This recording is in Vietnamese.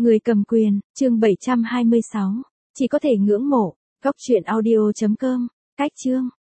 Người cầm quyền, chương 726. Chỉ có thể ngưỡng mộ. Góc truyện audio.com. Cách chương.